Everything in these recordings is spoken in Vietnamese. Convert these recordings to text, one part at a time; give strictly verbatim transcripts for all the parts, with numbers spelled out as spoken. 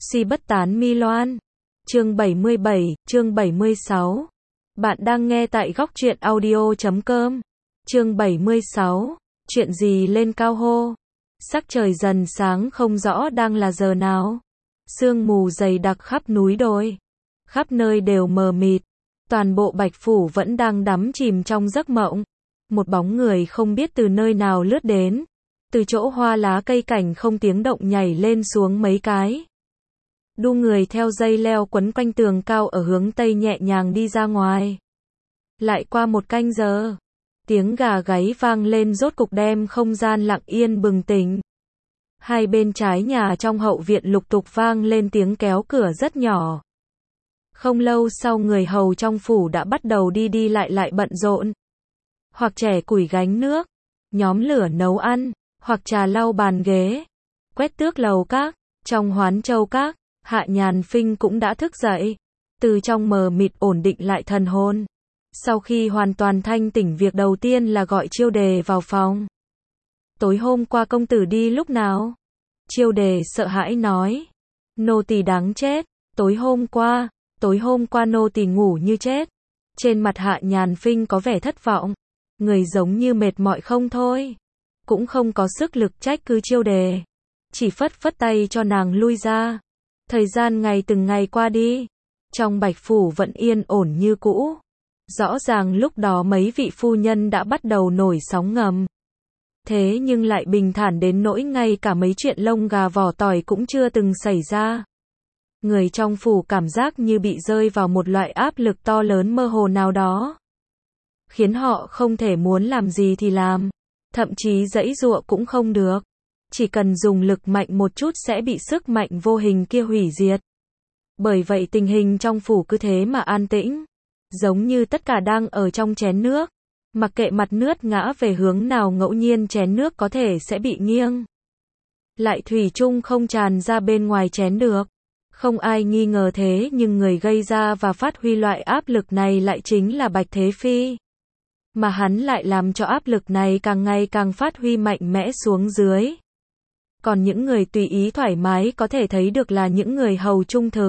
Si bất tán mi loan. Chương bảy mươi bảy, chương bảy mươi sáu. Bạn đang nghe tại góc truyện audio chấm com. Chương bảy mươi sáu. Chuyện gì lên cao hô. Sắc trời dần sáng không rõ đang là giờ nào. Sương mù dày đặc khắp núi đồi. Khắp nơi đều mờ mịt. Toàn bộ Bạch Phủ vẫn đang đắm chìm trong giấc mộng. Một bóng người không biết từ nơi nào lướt đến. Từ chỗ hoa lá cây cảnh không tiếng động nhảy lên xuống mấy cái. Đu người theo dây leo quấn quanh tường cao ở hướng tây nhẹ nhàng đi ra ngoài. Lại qua một canh giờ. Tiếng gà gáy vang lên rốt cục đem không gian lặng yên bừng tỉnh. Hai bên trái nhà trong hậu viện lục tục vang lên tiếng kéo cửa rất nhỏ. Không lâu sau người hầu trong phủ đã bắt đầu đi đi lại lại bận rộn. Hoặc trẻ củi gánh nước, nhóm lửa nấu ăn, hoặc trà lau bàn ghế, quét tước lầu các. Trong Hoán Châu các, Hạ Nhàn Phinh cũng đã thức dậy, từ trong mờ mịt ổn định lại thần hồn. Sau khi hoàn toàn thanh tỉnh, việc đầu tiên là gọi Chiêu Đề vào phòng. Tối hôm qua công tử đi lúc nào? Chiêu Đề sợ hãi nói. Nô tỳ đáng chết, tối hôm qua, tối hôm qua nô tỳ ngủ như chết. Trên mặt Hạ Nhàn Phinh có vẻ thất vọng, người giống như mệt mỏi không thôi. Cũng không có sức lực trách cứ Chiêu Đề, chỉ phất phất tay cho nàng lui ra. Thời gian ngày từng ngày qua đi, trong Bạch Phủ vẫn yên ổn như cũ. Rõ ràng lúc đó mấy vị phu nhân đã bắt đầu nổi sóng ngầm. Thế nhưng lại bình thản đến nỗi ngay cả mấy chuyện lông gà vỏ tỏi cũng chưa từng xảy ra. Người trong phủ cảm giác như bị rơi vào một loại áp lực to lớn mơ hồ nào đó, khiến họ không thể muốn làm gì thì làm, thậm chí giãy giụa cũng không được. Chỉ cần dùng lực mạnh một chút sẽ bị sức mạnh vô hình kia hủy diệt. Bởi vậy tình hình trong phủ cứ thế mà an tĩnh, giống như tất cả đang ở trong chén nước. Mặc kệ mặt nước ngã về hướng nào, ngẫu nhiên chén nước có thể sẽ bị nghiêng, lại thủy chung không tràn ra bên ngoài chén được. Không ai nghi ngờ thế, nhưng người gây ra và phát huy loại áp lực này lại chính là Bạch Thế Phi. Mà hắn lại làm cho áp lực này càng ngày càng phát huy mạnh mẽ xuống dưới. Còn những người tùy ý thoải mái có thể thấy được là những người hầu trung thực.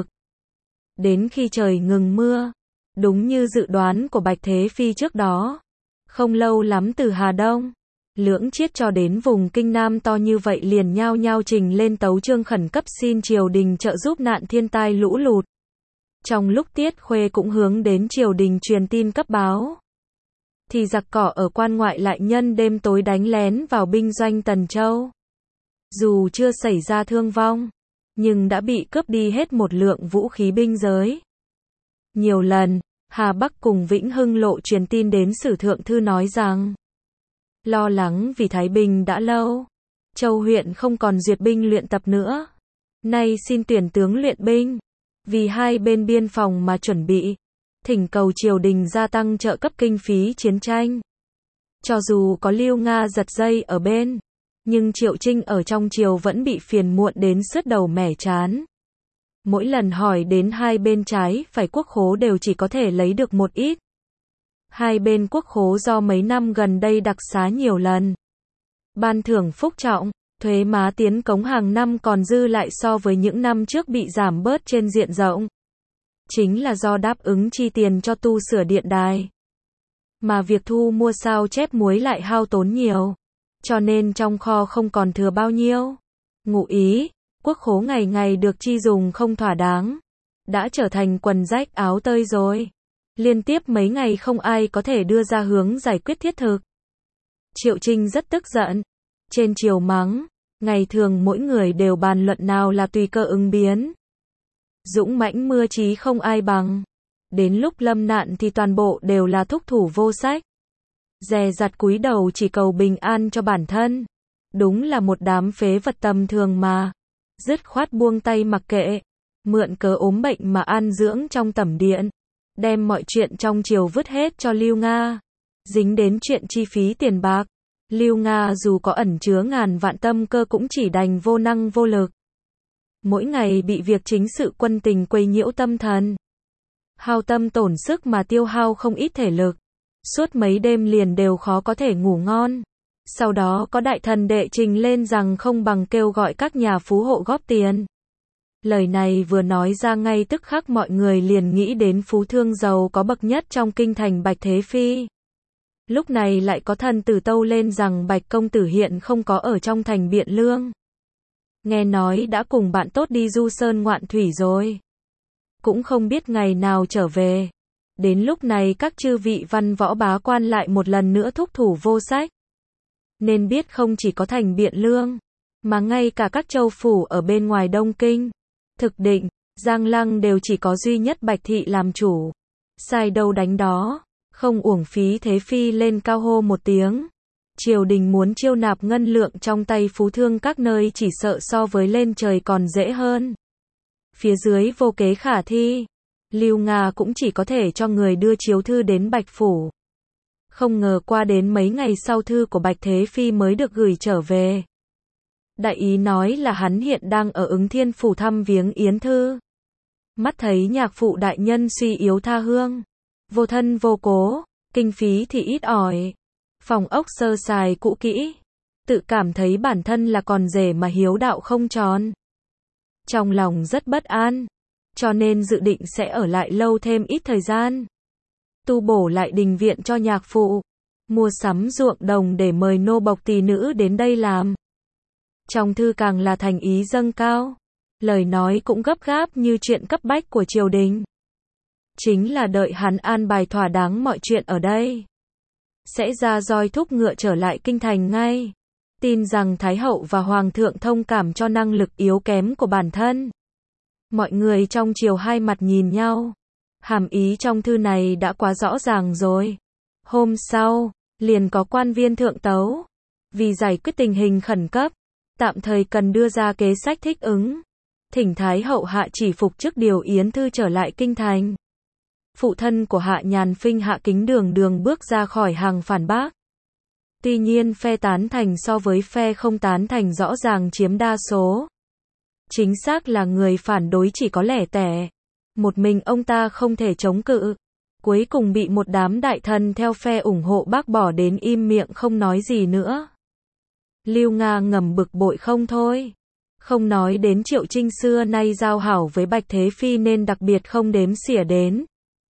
Đến khi trời ngừng mưa, đúng như dự đoán của Bạch Thế Phi trước đó, không lâu lắm từ Hà Đông, Lưỡng Chiết cho đến vùng Kinh Nam to như vậy liền nhao nhao trình lên tấu chương khẩn cấp xin triều đình trợ giúp nạn thiên tai lũ lụt. Trong lúc Tiết Khuê cũng hướng đến triều đình truyền tin cấp báo, thì giặc cỏ ở quan ngoại lại nhân đêm tối đánh lén vào binh doanh Tần Châu. Dù chưa xảy ra thương vong, nhưng đã bị cướp đi hết một lượng vũ khí binh giới. Nhiều lần, Hà Bắc cùng Vĩnh Hưng Lộ truyền tin đến Sử Thượng Thư nói rằng, lo lắng vì Thái Bình đã lâu, Châu huyện không còn duyệt binh luyện tập nữa. Nay xin tuyển tướng luyện binh, vì hai bên biên phòng mà chuẩn bị, thỉnh cầu triều đình gia tăng trợ cấp kinh phí chiến tranh. Cho dù có Lưu Nga giật dây ở bên, nhưng Triệu Trinh ở trong triều vẫn bị phiền muộn đến sứt đầu mẻ chán. Mỗi lần hỏi đến hai bên trái phải quốc khố đều chỉ có thể lấy được một ít. Hai bên quốc khố do mấy năm gần đây đặc xá nhiều lần, ban thưởng phúc trọng, thuế má tiến cống hàng năm còn dư lại so với những năm trước bị giảm bớt trên diện rộng. Chính là do đáp ứng chi tiền cho tu sửa điện đài. Mà việc thu mua sao chép muối lại hao tốn nhiều, cho nên trong kho không còn thừa bao nhiêu. Ngụ ý, quốc khố ngày ngày được chi dùng không thỏa đáng, đã trở thành quần rách áo tơi rồi. Liên tiếp mấy ngày không ai có thể đưa ra hướng giải quyết thiết thực. Triệu Trinh rất tức giận, trên triều mắng, ngày thường mỗi người đều bàn luận nào là tùy cơ ứng biến. Dũng mãnh mưa trí không ai bằng. Đến lúc lâm nạn thì toàn bộ đều là thúc thủ vô sách, dè dặt cúi đầu chỉ cầu bình an cho bản thân. Đúng là một đám phế vật tầm thường mà. Dứt khoát buông tay mặc kệ, mượn cớ ốm bệnh mà an dưỡng trong tẩm điện, đem mọi chuyện trong triều vứt hết cho Lưu Nga. Dính đến chuyện chi phí tiền bạc, Lưu Nga dù có ẩn chứa ngàn vạn tâm cơ cũng chỉ đành vô năng vô lực. Mỗi ngày bị việc chính sự quân tình quấy nhiễu tâm thần, hao tâm tổn sức mà tiêu hao không ít thể lực. Suốt mấy đêm liền đều khó có thể ngủ ngon. Sau đó có đại thần đệ trình lên rằng không bằng kêu gọi các nhà phú hộ góp tiền. Lời này vừa nói ra ngay tức khắc mọi người liền nghĩ đến phú thương giàu có bậc nhất trong kinh thành Bạch Thế Phi. Lúc này lại có thần tử tâu lên rằng Bạch công tử hiện không có ở trong thành Biện Lương. Nghe nói đã cùng bạn tốt đi du sơn ngoạn thủy rồi. Cũng không biết ngày nào trở về. Đến lúc này các chư vị văn võ bá quan lại một lần nữa thúc thủ vô sách. Nên biết không chỉ có thành Biện Lương, mà ngay cả các châu phủ ở bên ngoài Đông Kinh, Thực Định, Giang Lăng đều chỉ có duy nhất Bạch thị làm chủ. Sai đâu đánh đó, không uổng phí Thế Phi lên cao hô một tiếng. Triều đình muốn chiêu nạp ngân lượng trong tay phú thương các nơi chỉ sợ so với lên trời còn dễ hơn. Phía dưới vô kế khả thi. Lưu Nga cũng chỉ có thể cho người đưa chiếu thư đến Bạch phủ. Không ngờ qua đến mấy ngày sau thư của Bạch Thế Phi mới được gửi trở về. Đại ý nói là hắn hiện đang ở Ứng Thiên phủ thăm viếng Yến Thư. Mắt thấy nhạc phụ đại nhân suy yếu tha hương, vô thân vô cố, kinh phí thì ít ỏi, phòng ốc sơ sài cũ kỹ, tự cảm thấy bản thân là còn rể mà hiếu đạo không tròn. Trong lòng rất bất an, cho nên dự định sẽ ở lại lâu thêm ít thời gian. Tu bổ lại đình viện cho nhạc phụ, mua sắm ruộng đồng để mời nô bộc tỳ nữ đến đây làm. Trong thư càng là thành ý dâng cao, lời nói cũng gấp gáp như chuyện cấp bách của triều đình. Chính là đợi hắn an bài thỏa đáng mọi chuyện ở đây. Sẽ ra roi thúc ngựa trở lại kinh thành ngay. Tin rằng Thái hậu và Hoàng thượng thông cảm cho năng lực yếu kém của bản thân. Mọi người trong triều hai mặt nhìn nhau. Hàm ý trong thư này đã quá rõ ràng rồi. Hôm sau, liền có quan viên thượng tấu. Vì giải quyết tình hình khẩn cấp, tạm thời cần đưa ra kế sách thích ứng. Thỉnh Thái hậu hạ chỉ phục chức điều Yến Thư trở lại kinh thành. Phụ thân của Hạ Nhàn Phinh Hạ Kính Đường đường bước ra khỏi hàng phản bác. Tuy nhiên phe tán thành so với phe không tán thành rõ ràng chiếm đa số. Chính xác là người phản đối chỉ có lẻ tẻ. Một mình ông ta không thể chống cự. Cuối cùng bị một đám đại thần theo phe ủng hộ bác bỏ đến im miệng không nói gì nữa. Lưu Nga ngầm bực bội không thôi. Không nói đến Triệu Trinh xưa nay giao hảo với Bạch Thế Phi nên đặc biệt không đếm xỉa đến.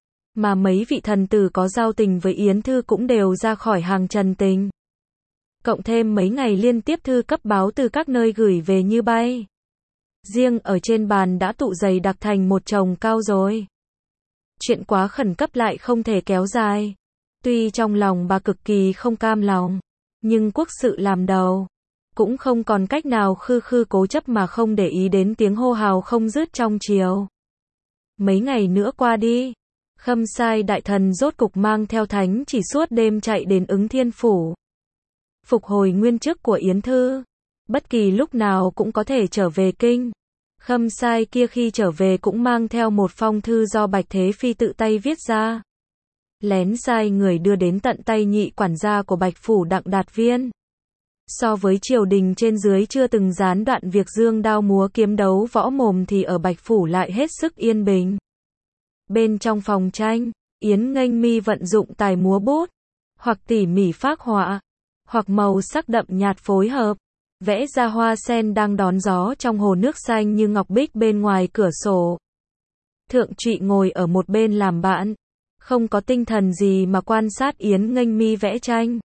Mà mấy vị thần tử có giao tình với Yến Thư cũng đều ra khỏi hàng trần tình. Cộng thêm mấy ngày liên tiếp thư cấp báo từ các nơi gửi về như bay. Riêng ở trên bàn đã tụ dày đặc thành một chồng cao rồi. Chuyện quá khẩn cấp lại không thể kéo dài. Tuy trong lòng bà cực kỳ không cam lòng, nhưng quốc sự làm đầu. Cũng không còn cách nào khư khư cố chấp mà không để ý đến tiếng hô hào không dứt trong triều. Mấy ngày nữa qua đi, Khâm Sai đại thần rốt cục mang theo thánh chỉ suốt đêm chạy đến Ứng Thiên phủ. Phục hồi nguyên chức của Yến Thư. Bất kỳ lúc nào cũng có thể trở về kinh. Khâm Sai kia khi trở về cũng mang theo một phong thư do Bạch Thế Phi tự tay viết ra. Lén sai người đưa đến tận tay nhị quản gia của Bạch phủ Đặng Đạt Viên. So với triều đình trên dưới chưa từng gián đoạn việc dương đao múa kiếm đấu võ mồm thì ở Bạch phủ lại hết sức yên bình. Bên trong phòng tranh, Yến Nghênh Mi vận dụng tài múa bút, hoặc tỉ mỉ phác họa, hoặc màu sắc đậm nhạt phối hợp, vẽ ra hoa sen đang đón gió trong hồ nước xanh như ngọc bích bên ngoài cửa sổ. Thượng Trụy ngồi ở một bên làm bạn, không có tinh thần gì mà quan sát Yến Nghênh Mi vẽ tranh.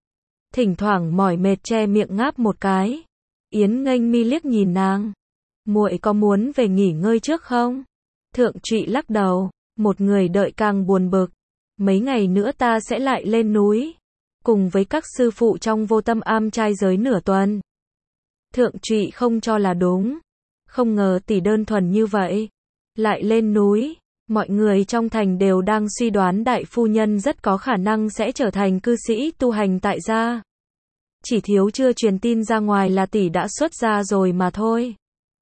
Thỉnh thoảng mỏi mệt che miệng ngáp một cái. Yến Nghênh Mi liếc nhìn nàng. Muội có muốn về nghỉ ngơi trước không? Thượng Trụy lắc đầu, một người đợi càng buồn bực. Mấy ngày nữa ta sẽ lại lên núi, cùng với các sư phụ trong Vô Tâm Am trai giới nửa tuần. Thượng Trụy không cho là đúng. Không ngờ tỷ đơn thuần như vậy. Lại lên núi, mọi người trong thành đều đang suy đoán đại phu nhân rất có khả năng sẽ trở thành cư sĩ tu hành tại gia. Chỉ thiếu chưa truyền tin ra ngoài là tỷ đã xuất gia rồi mà thôi.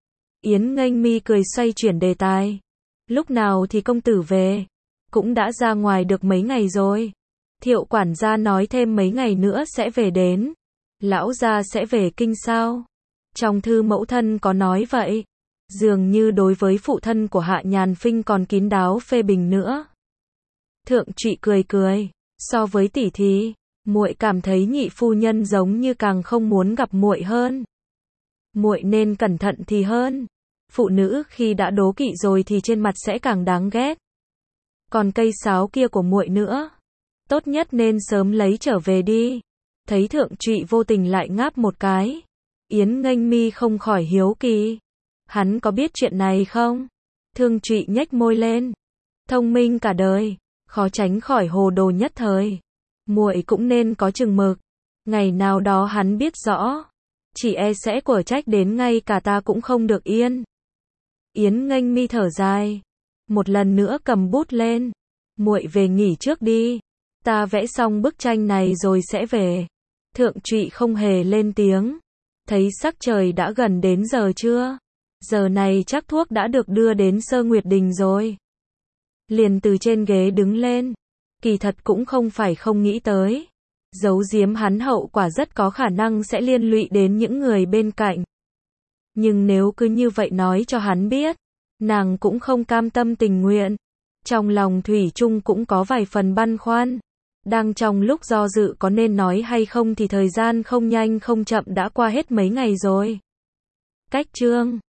Yến Nghênh Mi cười xoay chuyển đề tài. Lúc nào thì công tử về? Cũng đã ra ngoài được mấy ngày rồi. Thiệu quản gia nói thêm mấy ngày nữa sẽ về đến. Lão gia sẽ về kinh sao? Trong thư mẫu thân có nói vậy. Dường như đối với phụ thân của Hạ Nhàn Phinh còn kín đáo phê bình nữa. Thượng Trụy cười cười, so với tỷ thì, muội cảm thấy nhị phu nhân giống như càng không muốn gặp muội hơn. Muội nên cẩn thận thì hơn. Phụ nữ khi đã đố kỵ rồi thì trên mặt sẽ càng đáng ghét. Còn cây sáo kia của muội nữa, tốt nhất nên sớm lấy trở về đi. Thấy Thượng Trụy vô tình lại ngáp một cái, Yến Nghênh Mi không khỏi hiếu kỳ. Hắn có biết chuyện này không? Thương Trụy nhếch môi lên. Thông minh cả đời, khó tránh khỏi hồ đồ nhất thời. Muội cũng nên có chừng mực. Ngày nào đó hắn biết rõ, chỉ e sẽ quở trách đến ngay cả ta cũng không được yên. Yến Nghênh Mi thở dài, một lần nữa cầm bút lên. Muội về nghỉ trước đi, ta vẽ xong bức tranh này rồi sẽ về. Thượng Trụy không hề lên tiếng. Thấy sắc trời đã gần đến giờ trưa, giờ này chắc thuốc đã được đưa đến Sơ Nguyệt Đình rồi. Liền từ trên ghế đứng lên. Kỳ thật cũng không phải không nghĩ tới, giấu giếm hắn hậu quả rất có khả năng sẽ liên lụy đến những người bên cạnh. Nhưng nếu cứ như vậy nói cho hắn biết, nàng cũng không cam tâm tình nguyện. Trong lòng thủy chung cũng có vài phần băn khoăn. Đang trong lúc do dự có nên nói hay không thì thời gian không nhanh không chậm đã qua hết mấy ngày rồi. Cách chương